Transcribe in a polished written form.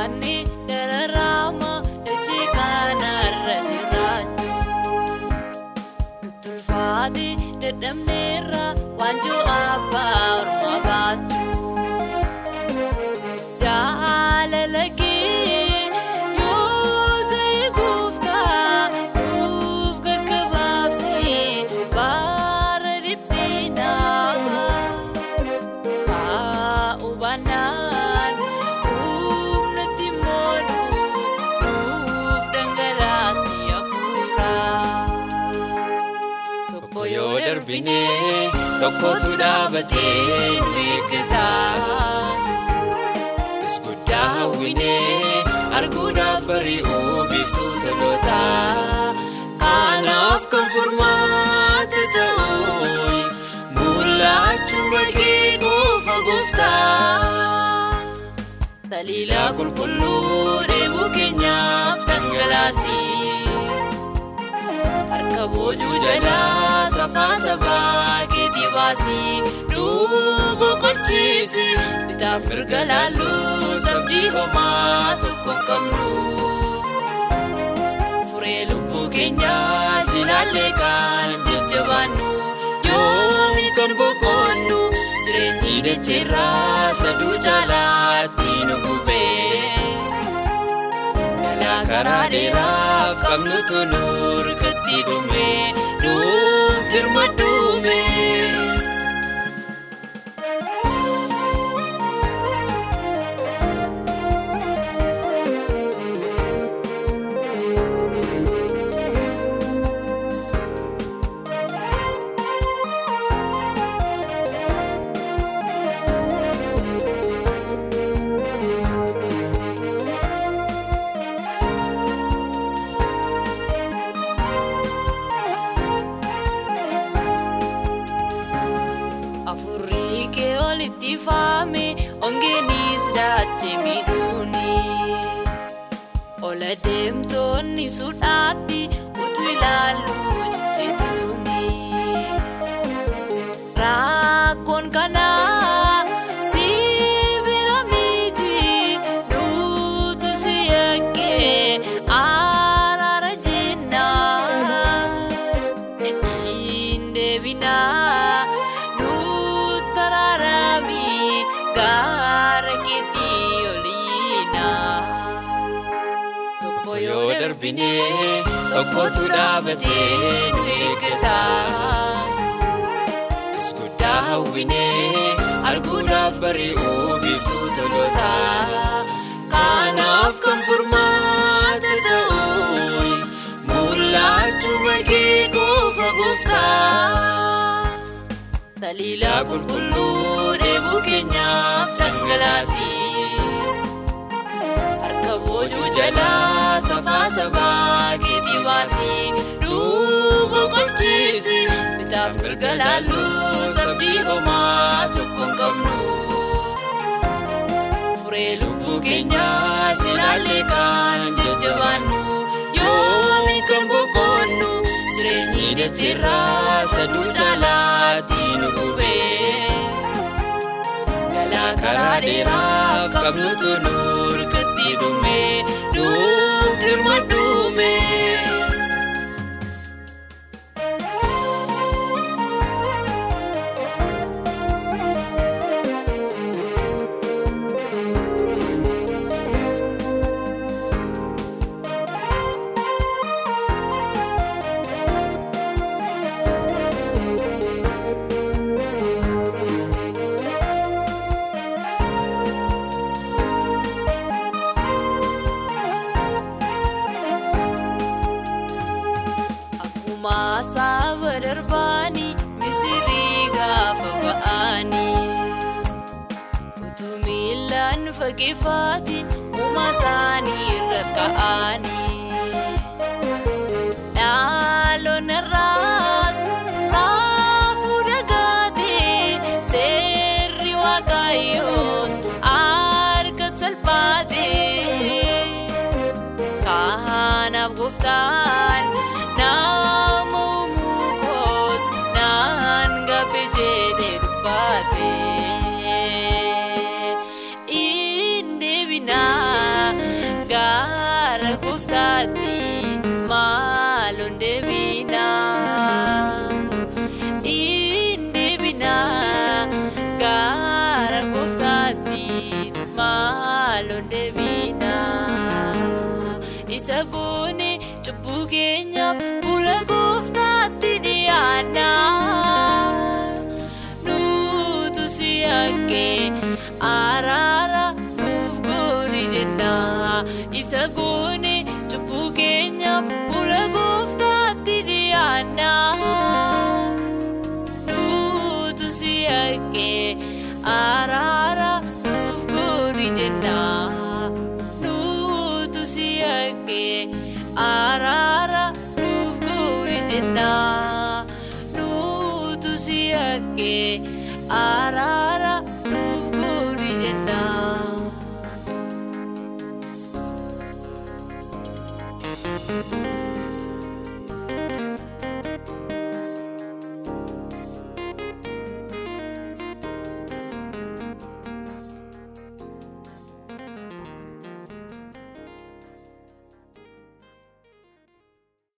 Ani dararama dachikana rajiraju Tulfadi dadamnera wanju abba orma baju Jalalaki yudai gufta Ufga kababsi baradipina Ubanan umnatimonu Uf dangalasi afura Tokko yoo darbine tokkotu dhaabatee eeggata Isguddaa hawwine arguudhaaf bari'uu biiftuu toloota Kanaaf kan furmaata ta'uun mul'achuu bakkee qofa gooftaa Taliila qulqulluu dheebuu keenyaaf dhangalaasii Harka boojuu jalaa safaa sabaa keetii baasii Duuba qochiisi bitaaf mirga laalluu sabdii homaa tokko hin qabnu Furee lubbuu keenyaa si laallee kan jajjabaannu Yoomi kan boqonnu jireenyi dacheerraa saduu caalaatti nu gubee Galaa karaa dheeraaf qabnutu nuur gatti dhume nuuf dirmadhume Afurike olitti faame ongenis dache miduni Ola deemtonni sudhaatti utu ilaalu jijjituni Rakkoon kana si bira miti nutu si yakkee araara jennaa hin deebinaa Tararami gara kiti olina Tokko yoo darbine tokkotu dhaabatee eeggata Isguddaa hawwine arguudhaaf bari'uu biiftuu toloota Kanaaf kan furmaata ta'uun mul'achuu bakkee qofa gooftaa Taliila qulqulluu dheebuu keenyaaf dhangalaasii Harka boojuu jalaa safaa sabaa keetii baasii Duuba qochiisi bitaaf mirga laalluu sabdii homaa tokko hin qabnu Furee lubbuu keenyaa si laallee kan jajjabaannu Yoomi kan boqonnu jireenyi dacheerraa saduu caalaatti nu gubee Galaa karaa dheeraaf qabnutu nuur gatti dhume nuuf dirmadhume Saba darbani Misiri gaafa ba'ani Utuu miilaan fageeffaatiin uumaa isaanii irratti ka'ani Dhaaloon irraas saafuu dhagaatee seerri waaqayyoos harka salphaatee Kanaaf gooftaan Indebina gooftaatti maaloon deebinaa hin deebinaa gara gooftaatti maaloon deebinaa isa goone cubbuu keenyaaf fuula gooftaatti dhiyaannaa nutu si yakkee araara nuuf gooni jennaa isa goone cubbuu keenyaaf fuula gooftaatti dhiyaannaa nutu si yakkee araara nuuf gooni jennaa nutu si yakkee araara nuuf gooni jennaa nutu si yakkee araara.